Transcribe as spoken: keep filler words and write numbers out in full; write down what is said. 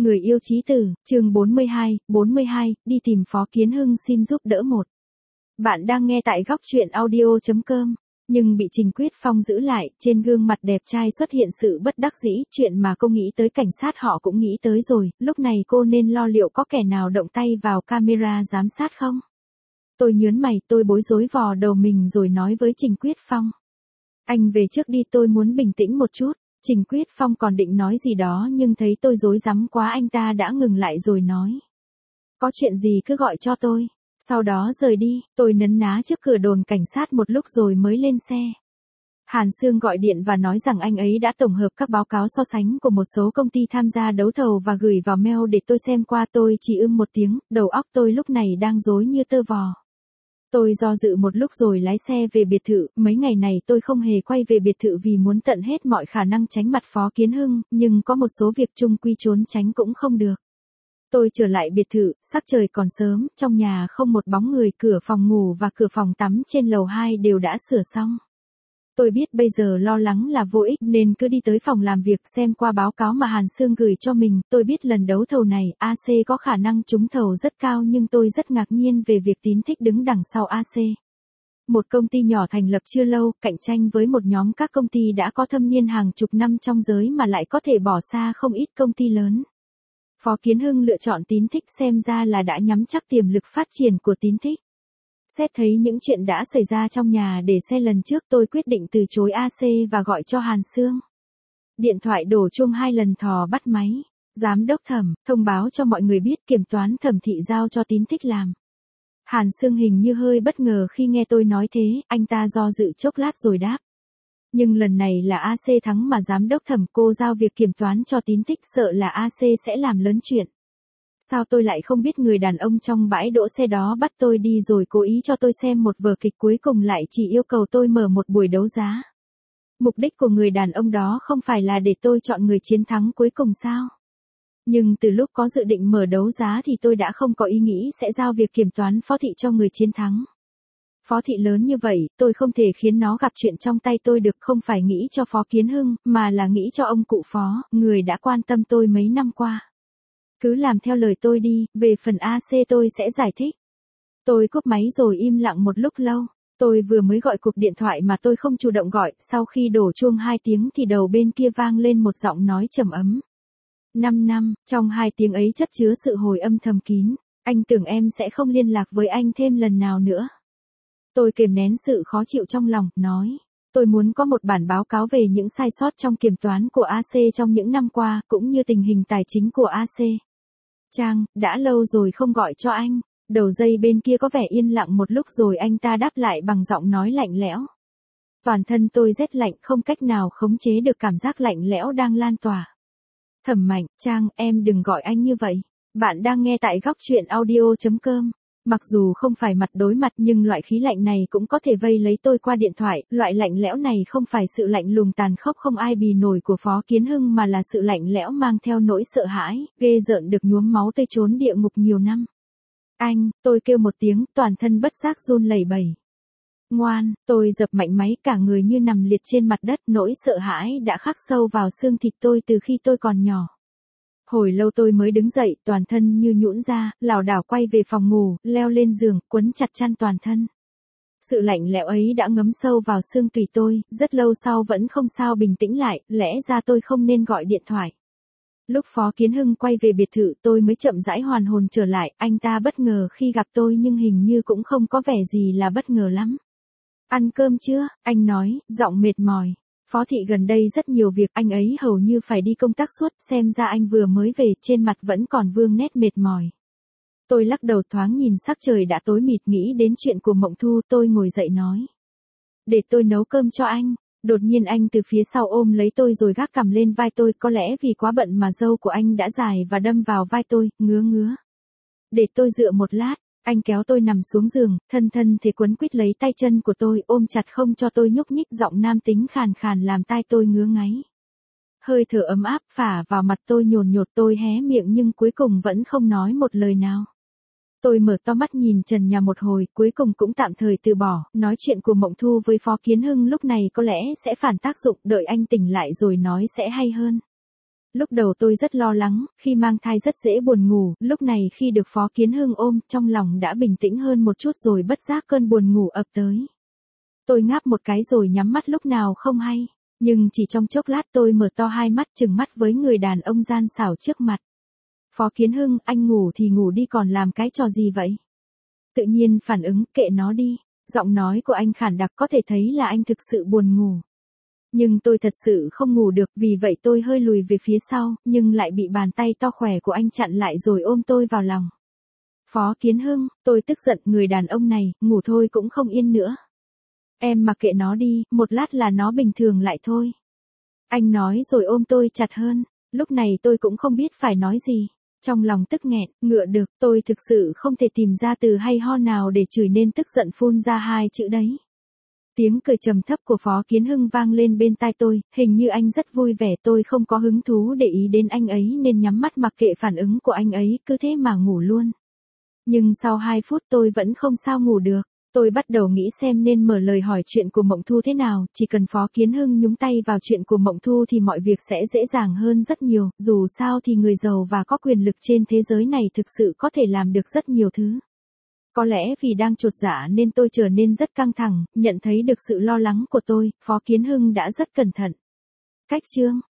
Người yêu chí tử, chương bốn mươi hai, bốn mươi hai, đi tìm Phó Kiến Hưng xin giúp đỡ một. Bạn đang nghe tại góc truyện audio chấm com, nhưng bị Trình Quyết Phong giữ lại, trên gương mặt đẹp trai xuất hiện sự bất đắc dĩ, chuyện mà cô nghĩ tới cảnh sát họ cũng nghĩ tới rồi, lúc này cô nên lo liệu có kẻ nào động tay vào camera giám sát không? Tôi nhớn mày, tôi bối rối vò đầu mình rồi nói với Trình Quyết Phong. Anh về trước đi, tôi muốn bình tĩnh một chút. Trình Quyết Phong còn định nói gì đó nhưng thấy tôi rối rắm quá, anh ta đã ngừng lại rồi nói. Có chuyện gì cứ gọi cho tôi. Sau đó rời đi, tôi nấn ná trước cửa đồn cảnh sát một lúc rồi mới lên xe. Hàn Sương gọi điện và nói rằng anh ấy đã tổng hợp các báo cáo so sánh của một số công ty tham gia đấu thầu và gửi vào mail để tôi xem qua. Tôi chỉ ưm một tiếng, đầu óc tôi lúc này đang rối như tơ vò. Tôi do dự một lúc rồi lái xe về biệt thự, mấy ngày này tôi không hề quay về biệt thự vì muốn tận hết mọi khả năng tránh mặt Phó Kiến Hưng, nhưng có một số việc chung quy trốn tránh cũng không được. Tôi trở lại biệt thự, sắc trời còn sớm, trong nhà không một bóng người, cửa phòng ngủ và cửa phòng tắm trên lầu hai đều đã sửa xong. Tôi biết bây giờ lo lắng là vô ích nên cứ đi tới phòng làm việc xem qua báo cáo mà Hàn Sương gửi cho mình. Tôi biết lần đấu thầu này, a xê có khả năng trúng thầu rất cao nhưng tôi rất ngạc nhiên về việc Tín Thích đứng đằng sau a xê. Một công ty nhỏ thành lập chưa lâu, cạnh tranh với một nhóm các công ty đã có thâm niên hàng chục năm trong giới mà lại có thể bỏ xa không ít công ty lớn. Phó Kiến Hưng lựa chọn Tín Thích xem ra là đã nhắm chắc tiềm lực phát triển của Tín Thích. Xét thấy những chuyện đã xảy ra trong nhà để xe lần trước, tôi quyết định từ chối a xê và gọi cho Hàn Sương. Điện thoại đổ chuông hai lần thò bắt máy. Giám đốc Thẩm, thông báo cho mọi người biết kiểm toán Thẩm thị giao cho Tín Thích làm. Hàn Sương hình như hơi bất ngờ khi nghe tôi nói thế, anh ta do dự chốc lát rồi đáp. Nhưng lần này là a xê thắng mà giám đốc Thẩm, cô giao việc kiểm toán cho Tín Thích, sợ là a xê sẽ làm lớn chuyện. Sao tôi lại không biết người đàn ông trong bãi đỗ xe đó bắt tôi đi rồi cố ý cho tôi xem một vở kịch, cuối cùng lại chỉ yêu cầu tôi mở một buổi đấu giá. Mục đích của người đàn ông đó không phải là để tôi chọn người chiến thắng cuối cùng sao? Nhưng từ lúc có dự định mở đấu giá thì tôi đã không có ý nghĩ sẽ giao việc kiểm toán Phó thị cho người chiến thắng. Phó thị lớn như vậy, tôi không thể khiến nó gặp chuyện trong tay tôi được, không phải nghĩ cho Phó Kiến Hưng, mà là nghĩ cho ông cụ Phó, người đã quan tâm tôi mấy năm qua. Cứ làm theo lời tôi đi, về phần a xê tôi sẽ giải thích. Tôi cúp máy rồi im lặng một lúc lâu. Tôi vừa mới gọi cuộc điện thoại mà tôi không chủ động gọi, sau khi đổ chuông hai tiếng thì đầu bên kia vang lên một giọng nói trầm ấm. Năm năm, trong hai tiếng ấy chất chứa sự hồi âm thầm kín. Anh tưởng em sẽ không liên lạc với anh thêm lần nào nữa. Tôi kiềm nén sự khó chịu trong lòng, nói. Tôi muốn có một bản báo cáo về những sai sót trong kiểm toán của a xê trong những năm qua, cũng như tình hình tài chính của a xê. Trang, đã lâu rồi không gọi cho anh. Đầu dây bên kia có vẻ yên lặng một lúc rồi anh ta đáp lại bằng giọng nói lạnh lẽo. Toàn thân tôi rét lạnh, không cách nào khống chế được cảm giác lạnh lẽo đang lan tỏa. Thẩm Mạnh, Trang, em đừng gọi anh như vậy. Bạn đang nghe tại góc truyện audio chấm com. Mặc dù không phải mặt đối mặt nhưng loại khí lạnh này cũng có thể vây lấy tôi qua điện thoại. Loại lạnh lẽo này không phải sự lạnh lùng tàn khốc không ai bì nổi của Phó Kiến Hưng mà là sự lạnh lẽo mang theo nỗi sợ hãi, ghê rợn được nhuốm máu tươi trốn địa ngục nhiều năm. Anh, tôi kêu một tiếng, toàn thân bất giác run lẩy bẩy. Ngoan, tôi dập mạnh máy, cả người như nằm liệt trên mặt đất, nỗi sợ hãi đã khắc sâu vào xương thịt tôi từ khi tôi còn nhỏ. Hồi lâu tôi mới đứng dậy, toàn thân như nhũn ra, lảo đảo quay về phòng ngủ, leo lên giường, quấn chặt chăn toàn thân. Sự lạnh lẽo ấy đã ngấm sâu vào xương tủy tôi, rất lâu sau vẫn không sao bình tĩnh lại, lẽ ra tôi không nên gọi điện thoại. Lúc Phó Kiến Hưng quay về biệt thự tôi mới chậm rãi hoàn hồn trở lại, anh ta bất ngờ khi gặp tôi nhưng hình như cũng không có vẻ gì là bất ngờ lắm. Ăn cơm chưa? Anh nói, giọng mệt mỏi. Phó thị gần đây rất nhiều việc, anh ấy hầu như phải đi công tác suốt, xem ra anh vừa mới về, trên mặt vẫn còn vương nét mệt mỏi. Tôi lắc đầu, thoáng nhìn sắc trời đã tối mịt, nghĩ đến chuyện của Mộng Thu, tôi ngồi dậy nói. Để tôi nấu cơm cho anh. Đột nhiên anh từ phía sau ôm lấy tôi rồi gác cằm lên vai tôi, có lẽ vì quá bận mà râu của anh đã dài và đâm vào vai tôi, ngứa ngứa. Để tôi dựa một lát. Anh kéo tôi nằm xuống giường, thân thân thì quấn quýt lấy tay chân của tôi, ôm chặt không cho tôi nhúc nhích, giọng nam tính khàn khàn làm tai tôi ngứa ngáy. Hơi thở ấm áp phả vào mặt tôi nhồn nhột, tôi hé miệng nhưng cuối cùng vẫn không nói một lời nào. Tôi mở to mắt nhìn trần nhà một hồi, cuối cùng cũng tạm thời từ bỏ, nói chuyện của Mộng Thu với Phó Kiến Hưng lúc này có lẽ sẽ phản tác dụng, đợi anh tỉnh lại rồi nói sẽ hay hơn. Lúc đầu tôi rất lo lắng, khi mang thai rất dễ buồn ngủ, lúc này khi được Phó Kiến Hưng ôm, trong lòng đã bình tĩnh hơn một chút rồi bất giác cơn buồn ngủ ập tới. Tôi ngáp một cái rồi nhắm mắt lúc nào không hay, nhưng chỉ trong chốc lát tôi mở to hai mắt trừng mắt với người đàn ông gian xảo trước mặt. Phó Kiến Hưng, anh ngủ thì ngủ đi còn làm cái trò gì vậy? Tự nhiên phản ứng, kệ nó đi, giọng nói của anh khản đặc có thể thấy là anh thực sự buồn ngủ. Nhưng tôi thật sự không ngủ được, vì vậy tôi hơi lùi về phía sau, nhưng lại bị bàn tay to khỏe của anh chặn lại rồi ôm tôi vào lòng. Phó Kiến Hưng, tôi tức giận, người đàn ông này, ngủ thôi cũng không yên nữa. Em mặc kệ nó đi, một lát là nó bình thường lại thôi. Anh nói rồi ôm tôi chặt hơn, lúc này tôi cũng không biết phải nói gì. Trong lòng tức nghẹn, ngựa được, tôi thực sự không thể tìm ra từ hay ho nào để chửi nên tức giận phun ra hai chữ đấy. Tiếng cười trầm thấp của Phó Kiến Hưng vang lên bên tai tôi, hình như anh rất vui vẻ, tôi không có hứng thú để ý đến anh ấy nên nhắm mắt mặc kệ phản ứng của anh ấy, cứ thế mà ngủ luôn. Nhưng sau hai phút tôi vẫn không sao ngủ được, tôi bắt đầu nghĩ xem nên mở lời hỏi chuyện của Mộng Thu thế nào, chỉ cần Phó Kiến Hưng nhúng tay vào chuyện của Mộng Thu thì mọi việc sẽ dễ dàng hơn rất nhiều, dù sao thì người giàu và có quyền lực trên thế giới này thực sự có thể làm được rất nhiều thứ. Có lẽ vì đang chột dạ nên tôi trở nên rất căng thẳng, nhận thấy được sự lo lắng của tôi, Phó Kiến Hưng đã rất cẩn thận. Cách chương